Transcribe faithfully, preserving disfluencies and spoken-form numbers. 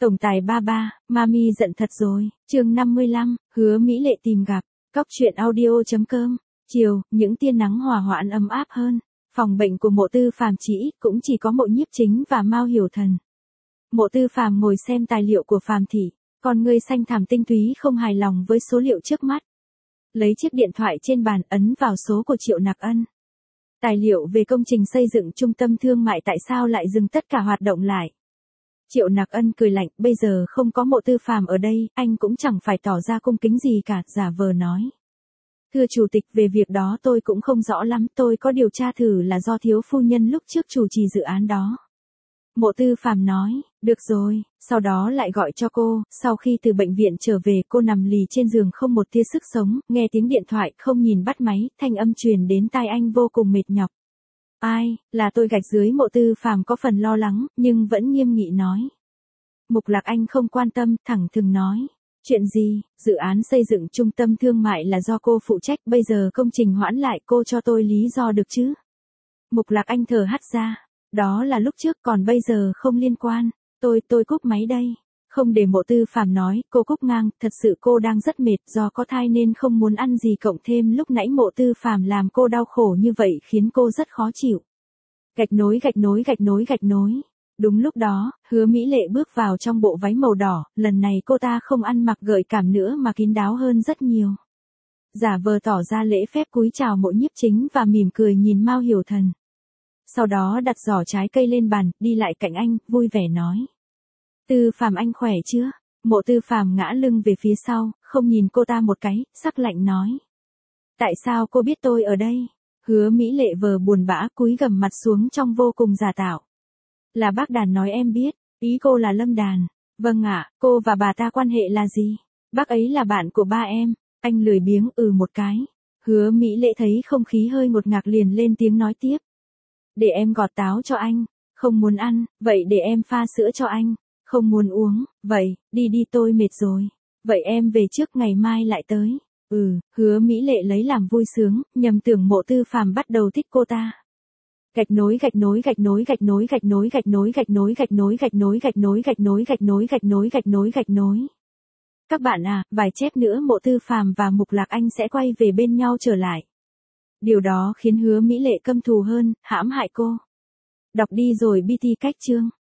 Tổng tài ba ba, Mami giận thật rồi, chương năm mươi lăm, Hứa Mỹ Lệ tìm gặp, Cóc truyện audio chấm com, chiều, những tia nắng hòa hoãn ấm áp hơn, phòng bệnh của Mộ Tư Phàm chỉ, cũng chỉ có Mộ Nhiếp Chính và Mao Hiểu Thần. Mộ Tư Phàm ngồi xem tài liệu của Phàm Thị, con ngươi xanh thẳm tinh túy không hài lòng với số liệu trước mắt. Lấy chiếc điện thoại trên bàn ấn vào số của Triệu Nặc Ân. Tài liệu về công trình xây dựng trung tâm thương mại tại sao lại dừng tất cả hoạt động lại. Triệu Nặc Ân cười lạnh, bây giờ không có Mộ Tư Phàm ở đây, anh cũng chẳng phải tỏ ra cung kính gì cả, giả vờ nói. Thưa chủ tịch, về việc đó tôi cũng không rõ lắm, tôi có điều tra thử là do thiếu phu nhân lúc trước chủ trì dự án đó. Mộ Tư Phàm nói, được rồi, sau đó lại gọi cho cô, sau khi từ bệnh viện trở về cô nằm lì trên giường không một tia sức sống, nghe tiếng điện thoại không nhìn bắt máy, thanh âm truyền đến tai anh vô cùng mệt nhọc. Ai, là tôi gạch dưới. Mộ Tư Phàm có phần lo lắng, nhưng vẫn nghiêm nghị nói. Mục Lạc Anh không quan tâm, thẳng thừng nói. Chuyện gì, dự án xây dựng trung tâm thương mại là do cô phụ trách, bây giờ công trình hoãn lại, cô cho tôi lý do được chứ? Mục Lạc Anh thở hắt ra. Đó là lúc trước, còn bây giờ không liên quan. Tôi, tôi cúp máy đây. Không để Mộ Tư Phàm nói, cô cúp ngang, thật sự cô đang rất mệt, do có thai nên không muốn ăn gì, cộng thêm lúc nãy Mộ Tư Phàm làm cô đau khổ như vậy khiến cô rất khó chịu. Gạch nối gạch nối gạch nối gạch nối. Đúng lúc đó, Hứa Mỹ Lệ bước vào trong bộ váy màu đỏ, lần này cô ta không ăn mặc gợi cảm nữa mà kín đáo hơn rất nhiều. Giả vờ tỏ ra lễ phép cúi chào Mộ Nhiếp Chính và mỉm cười nhìn Mao Hiểu Thần. Sau đó đặt giỏ trái cây lên bàn, đi lại cạnh anh, vui vẻ nói. Tư Phàm anh khỏe chưa? Mộ Tư Phàm ngã lưng về phía sau, không nhìn cô ta một cái, sắc lạnh nói. Tại sao cô biết tôi ở đây? Hứa Mỹ Lệ vờ buồn bã cúi gằm mặt xuống trong vô cùng giả tạo. Là bác Đàn nói em biết, ý cô là Lâm Đàn. Vâng ạ, cô và bà ta quan hệ là gì? Bác ấy là bạn của ba em. Anh lười biếng ừ một cái. Hứa Mỹ Lệ thấy không khí hơi ngột ngạt liền lên tiếng nói tiếp. Để em gọt táo cho anh. Không muốn ăn, vậy để em pha sữa cho anh. Không muốn uống, vậy, đi đi tôi mệt rồi. Vậy em về trước, ngày mai lại tới. Ừ, Hứa Mỹ Lệ lấy làm vui sướng, nhầm tưởng Mộ Tư Phàm bắt đầu thích cô ta. Gạch nối gạch nối gạch nối gạch nối gạch nối gạch nối gạch nối gạch nối gạch nối gạch nối gạch nối gạch nối gạch nối gạch nối gạch nối. Các bạn à, vài chép nữa Mộ Tư Phàm và Mục Lạc Anh sẽ quay về bên nhau trở lại. Điều đó khiến Hứa Mỹ Lệ căm thù hơn, hãm hại cô. Đọc đi rồi bê tê cách chương.